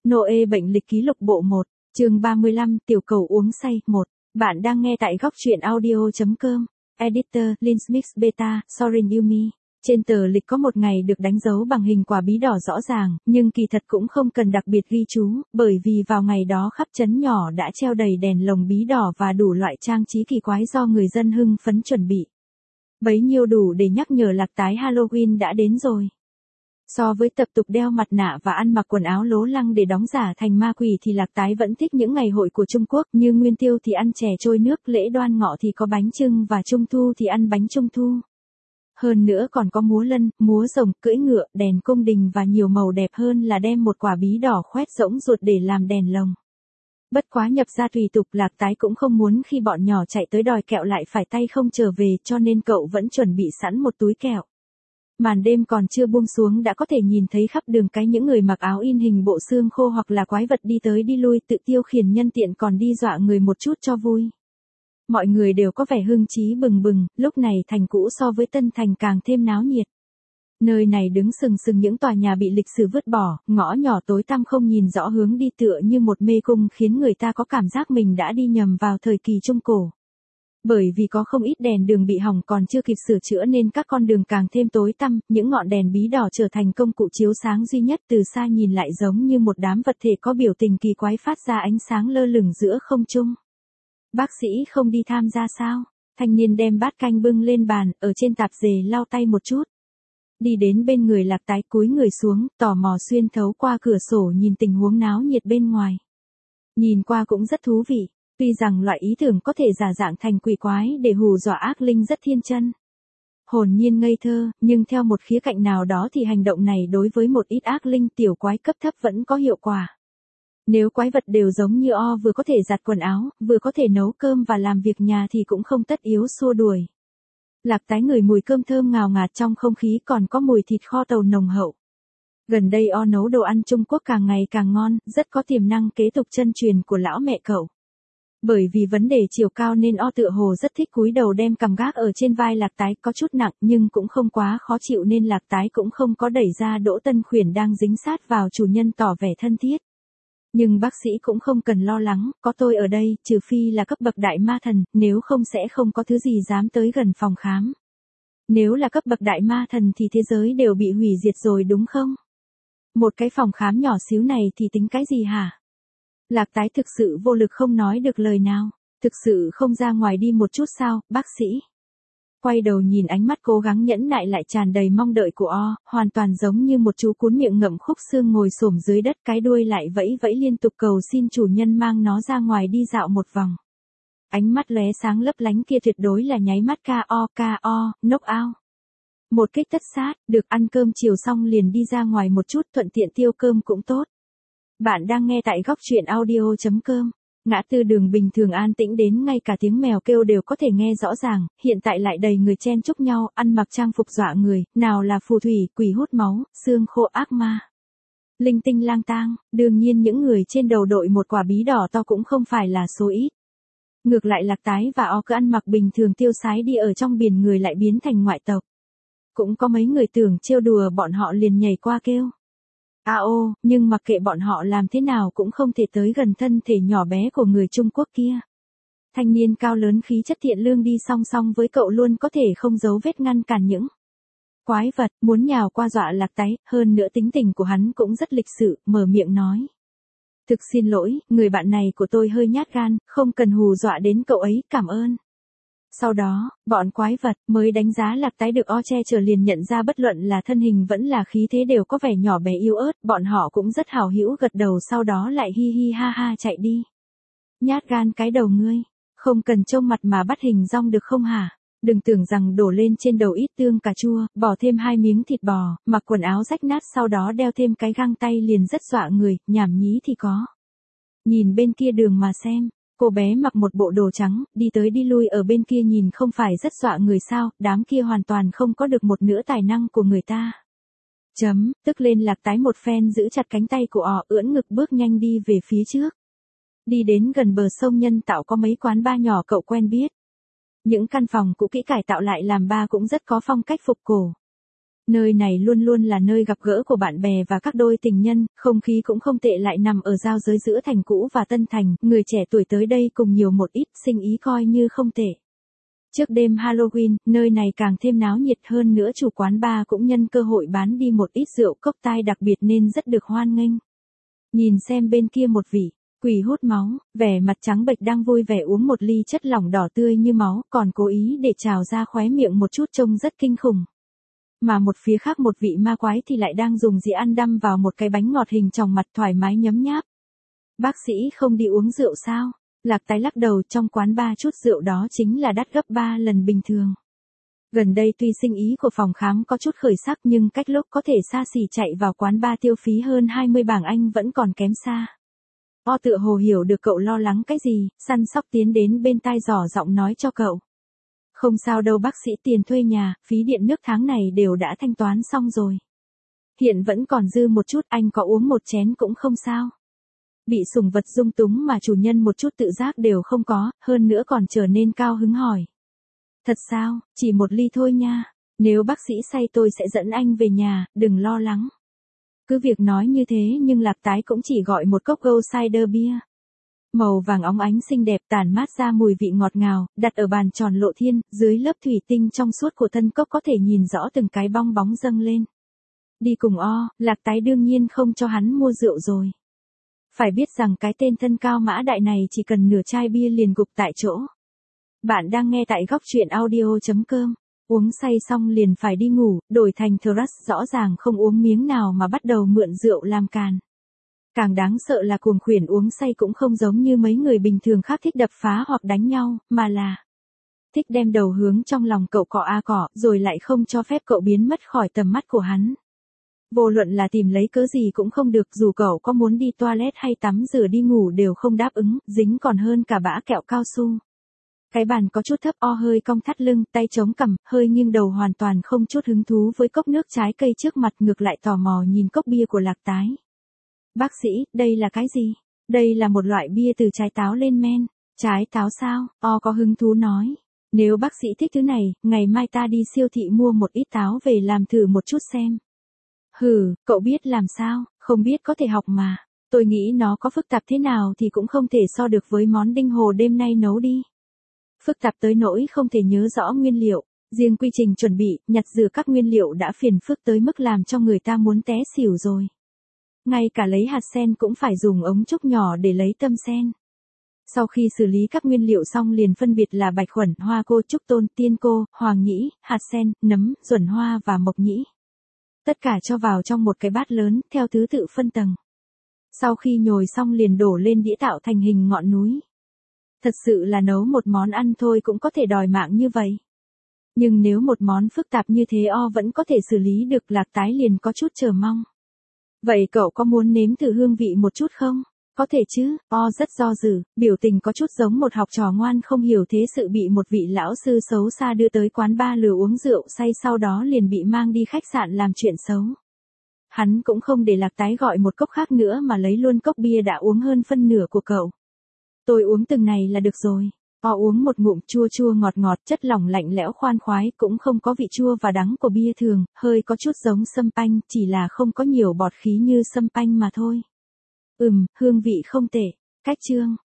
Noe bệnh lịch ký lục bộ 1, chương 35, tiểu cầu uống say, 1. Bạn đang nghe tại góc truyện audio.com. Editor, Linsmix Beta, Sorin Yumi. Trên tờ lịch có một ngày được đánh dấu bằng hình quả bí đỏ rõ ràng, nhưng kỳ thật cũng không cần đặc biệt ghi chú, bởi vì vào ngày đó khắp trấn nhỏ đã treo đầy đèn lồng bí đỏ và đủ loại trang trí kỳ quái do người dân hưng phấn chuẩn bị. Bấy nhiêu đủ để nhắc nhở Lạc Tái Halloween đã đến rồi. So với tập tục đeo mặt nạ và ăn mặc quần áo lố lăng để đóng giả thành ma quỷ thì Lạc Tái vẫn thích những ngày hội của Trung Quốc, như Nguyên Tiêu thì ăn chè trôi nước, lễ Đoan Ngọ thì có bánh chưng và Trung Thu thì ăn bánh Trung Thu. Hơn nữa còn có múa lân, múa rồng, cưỡi ngựa, đèn cung đình và nhiều màu đẹp hơn là đem một quả bí đỏ khoét rỗng ruột để làm đèn lồng. Bất quá nhập ra tùy tục, Lạc Tái cũng không muốn khi bọn nhỏ chạy tới đòi kẹo lại phải tay không trở về, cho nên cậu vẫn chuẩn bị sẵn một túi kẹo. Màn đêm còn chưa buông xuống đã có thể nhìn thấy khắp đường cái những người mặc áo in hình bộ xương khô hoặc là quái vật đi tới đi lui, tự tiêu khiển nhân tiện còn đi dọa người một chút cho vui. Mọi người đều có vẻ hưng trí bừng bừng, lúc này thành cũ so với tân thành càng thêm náo nhiệt. Nơi này đứng sừng sừng những tòa nhà bị lịch sử vứt bỏ, ngõ nhỏ tối tăm không nhìn rõ hướng đi tựa như một mê cung, khiến người ta có cảm giác mình đã đi nhầm vào thời kỳ Trung Cổ. Bởi vì có không ít đèn đường bị hỏng còn chưa kịp sửa chữa nên các con đường càng thêm tối tăm, những ngọn đèn bí đỏ trở thành công cụ chiếu sáng duy nhất, từ xa nhìn lại giống như một đám vật thể có biểu tình kỳ quái phát ra ánh sáng lơ lửng giữa không trung. Bác sĩ không đi tham gia sao? Thanh niên đem bát canh bưng lên bàn, ở trên tạp dề lau tay một chút. Đi đến bên người Lạc Tái, cúi người xuống, tò mò xuyên thấu qua cửa sổ nhìn tình huống náo nhiệt bên ngoài. Nhìn qua cũng rất thú vị. Tuy rằng loại ý tưởng có thể giả dạng thành quỷ quái để hù dọa ác linh rất thiên chân, hồn nhiên ngây thơ, nhưng theo một khía cạnh nào đó thì hành động này đối với một ít ác linh tiểu quái cấp thấp vẫn có hiệu quả. Nếu quái vật đều giống như vừa có thể giặt quần áo, vừa có thể nấu cơm và làm việc nhà thì cũng không tất yếu xua đuổi. Lạc Tái ngửi mùi cơm thơm ngào ngạt trong không khí, còn có mùi thịt kho tàu nồng hậu. Gần đây nấu đồ ăn Trung Quốc càng ngày càng ngon, rất có tiềm năng kế tục chân truyền của lão mẹ cậu. Bởi vì vấn đề chiều cao nên tựa hồ rất thích cúi đầu đem cằm gác ở trên vai Lạc Tái, có chút nặng nhưng cũng không quá khó chịu nên Lạc Tái cũng không có đẩy ra Đỗ Tân Khuyển đang dính sát vào chủ nhân tỏ vẻ thân thiết. Nhưng bác sĩ cũng không cần lo lắng, có tôi ở đây, trừ phi là cấp bậc đại ma thần, nếu không sẽ không có thứ gì dám tới gần phòng khám. Nếu là cấp bậc đại ma thần thì thế giới đều bị hủy diệt rồi đúng không? Một cái phòng khám nhỏ xíu này thì tính cái gì hả? Lạc Tái thực sự vô lực không nói được lời nào. Thực sự không ra ngoài đi một chút sao, bác sĩ? Quay đầu nhìn ánh mắt cố gắng nhẫn nại lại tràn đầy mong đợi của hoàn toàn giống như một chú cún miệng ngậm khúc xương ngồi xổm dưới đất, cái đuôi lại vẫy vẫy liên tục cầu xin chủ nhân mang nó ra ngoài đi dạo một vòng. Ánh mắt lóe sáng lấp lánh kia tuyệt đối là nháy mắt KO, knock out. Một kích tất sát, được ăn cơm chiều xong liền đi ra ngoài một chút, thuận tiện tiêu cơm cũng tốt. Bạn đang nghe tại góc truyện audio.com. Ngã tư đường bình thường an tĩnh đến ngay cả tiếng mèo kêu đều có thể nghe rõ ràng, hiện tại lại đầy người chen chúc nhau, ăn mặc trang phục dọa người, nào là phù thủy, quỷ hút máu, xương khô ác ma. Linh tinh lang tang, đương nhiên những người trên đầu đội một quả bí đỏ to cũng không phải là số ít. Ngược lại Lạc Tái và cứ ăn mặc bình thường tiêu sái đi ở trong biển người lại biến thành ngoại tộc. Cũng có mấy người tưởng trêu đùa bọn họ liền nhảy qua kêu. Nhưng mặc kệ bọn họ làm thế nào cũng không thể tới gần thân thể nhỏ bé của người Trung Quốc kia. Thanh niên cao lớn khí chất thiện lương đi song song với cậu luôn có thể không giấu vết ngăn cản những quái vật muốn nhào qua dọa Lạc Tái, hơn nữa tính tình của hắn cũng rất lịch sự, mở miệng nói. Thực xin lỗi, người bạn này của tôi hơi nhát gan, không cần hù dọa đến cậu ấy, cảm ơn. Sau đó, bọn quái vật mới đánh giá Lạc Tái được che chở liền nhận ra bất luận là thân hình vẫn là khí thế đều có vẻ nhỏ bé yếu ớt, bọn họ cũng rất hào hữu gật đầu, sau đó lại hi hi ha ha chạy đi. Nhát gan cái đầu ngươi, không cần trông mặt mà bắt hình dong được không hả? Đừng tưởng rằng đổ lên trên đầu ít tương cà chua, bỏ thêm 2 miếng thịt bò, mặc quần áo rách nát sau đó đeo thêm cái găng tay liền rất dọa người, nhảm nhí thì có. Nhìn bên kia đường mà xem. Cô bé mặc một bộ đồ trắng, đi tới đi lui ở bên kia nhìn không phải rất dọa người sao, đám kia hoàn toàn không có được một nửa tài năng của người ta. Tức lên Lạc Tái một phen giữ chặt cánh tay của ưỡn ngực bước nhanh đi về phía trước. Đi đến gần bờ sông Nhân Tạo có mấy quán bar nhỏ cậu quen biết. Những căn phòng cũ kỹ cải tạo lại làm bar cũng rất có phong cách phục cổ. Nơi này luôn luôn là nơi gặp gỡ của bạn bè và các đôi tình nhân, không khí cũng không tệ lại nằm ở giao giới giữa thành cũ và tân thành, người trẻ tuổi tới đây cùng nhiều một ít, sinh ý coi như không tệ. Trước đêm Halloween, nơi này càng thêm náo nhiệt hơn nữa, chủ quán bar cũng nhân cơ hội bán đi một ít rượu cocktail đặc biệt nên rất được hoan nghênh. Nhìn xem bên kia một vị quỷ hút máu, vẻ mặt trắng bệch đang vui vẻ uống một ly chất lỏng đỏ tươi như máu, còn cố ý để trào ra khóe miệng một chút trông rất kinh khủng. Mà một phía khác một vị ma quái thì lại đang dùng dĩa ăn đâm vào một cái bánh ngọt hình tròng mặt thoải mái nhấm nháp. Bác sĩ không đi uống rượu sao? Lạc Tái lắc đầu, trong quán bar chút rượu đó chính là đắt gấp 3 lần bình thường. Gần đây tuy sinh ý của phòng khám có chút khởi sắc nhưng cách lúc có thể xa xỉ chạy vào quán bar tiêu phí hơn 20 bảng Anh vẫn còn kém xa. O tựa hồ hiểu được cậu lo lắng cái gì, săn sóc tiến đến bên tai dò giọng nói cho cậu. Không sao đâu bác sĩ, tiền thuê nhà, phí điện nước tháng này đều đã thanh toán xong rồi. Hiện vẫn còn dư một chút, anh có uống một chén cũng không sao. Bị sủng vật dung túng mà chủ nhân một chút tự giác đều không có, hơn nữa còn trở nên cao hứng hỏi. Thật sao, chỉ một ly thôi nha, nếu bác sĩ say tôi sẽ dẫn anh về nhà, đừng lo lắng. Cứ việc nói như thế nhưng Lạc Tái cũng chỉ gọi một cốc Gold Cider Beer. Màu vàng óng ánh xinh đẹp tản mát ra mùi vị ngọt ngào, đặt ở bàn tròn lộ thiên, dưới lớp thủy tinh trong suốt của thân cốc có thể nhìn rõ từng cái bong bóng dâng lên. Đi cùng O, Lạc Tái đương nhiên không cho hắn mua rượu rồi. Phải biết rằng cái tên thân cao mã đại này chỉ cần nửa chai bia liền gục tại chỗ. Bạn đang nghe tại góc truyện audio.com. Uống say xong liền phải đi ngủ, đổi thành Thrush rõ ràng không uống miếng nào mà bắt đầu mượn rượu làm càn. Càng đáng sợ là cuồng khuyển uống say cũng không giống như mấy người bình thường khác thích đập phá hoặc đánh nhau, mà là thích đem đầu hướng trong lòng cậu cọ a cọ, rồi lại không cho phép cậu biến mất khỏi tầm mắt của hắn. Vô luận là tìm lấy cớ gì cũng không được, dù cậu có muốn đi toilet hay tắm rửa đi ngủ đều không đáp ứng, dính còn hơn cả bã kẹo cao su. Cái bàn có chút thấp, O hơi cong thắt lưng, tay chống cằm, hơi nghiêng đầu hoàn toàn không chút hứng thú với cốc nước trái cây trước mặt, ngược lại tò mò nhìn cốc bia của Lạc Tái. Bác sĩ, đây là cái gì? Đây là một loại bia từ trái táo lên men. Trái táo sao? O có hứng thú nói. Nếu bác sĩ thích thứ này, ngày mai ta đi siêu thị mua một ít táo về làm thử một chút xem. Hừ, cậu biết làm sao, không biết có thể học mà. Tôi nghĩ nó có phức tạp thế nào thì cũng không thể so được với món đinh hồ đêm nay nấu đi. Phức tạp tới nỗi không thể nhớ rõ nguyên liệu, riêng quy trình chuẩn bị, nhặt rửa các nguyên liệu đã phiền phức tới mức làm cho người ta muốn té xỉu rồi. Ngay cả lấy hạt sen cũng phải dùng ống trúc nhỏ để lấy tâm sen. Sau khi xử lý các nguyên liệu xong liền phân biệt là bạch khuẩn, hoa cô, trúc tôn, tiên cô, hoàng nhĩ, hạt sen, nấm, duẩn hoa và mộc nhĩ. Tất cả cho vào trong một cái bát lớn, theo thứ tự phân tầng. Sau khi nhồi xong liền đổ lên đĩa tạo thành hình ngọn núi. Thật sự là nấu một món ăn thôi cũng có thể đòi mạng như vậy. Nhưng nếu một món phức tạp như thế O vẫn có thể xử lý được, Lạc Tái liền có chút chờ mong. Vậy cậu có muốn nếm thử hương vị một chút không? Có thể chứ, O rất do dự, biểu tình có chút giống một học trò ngoan không hiểu thế sự bị một vị lão sư xấu xa đưa tới quán bar lừa uống rượu say, sau đó liền bị mang đi khách sạn làm chuyện xấu. Hắn cũng không để Lạc Tái gọi một cốc khác nữa mà lấy luôn cốc bia đã uống hơn phân nửa của cậu. Tôi uống từng này là được rồi. O uống một ngụm, chua chua ngọt ngọt, chất lỏng lạnh lẽo khoan khoái, cũng không có vị chua và đắng của bia thường, hơi có chút giống sâm panh, chỉ là không có nhiều bọt khí như sâm panh mà thôi. Hương vị không tệ. Cách chương.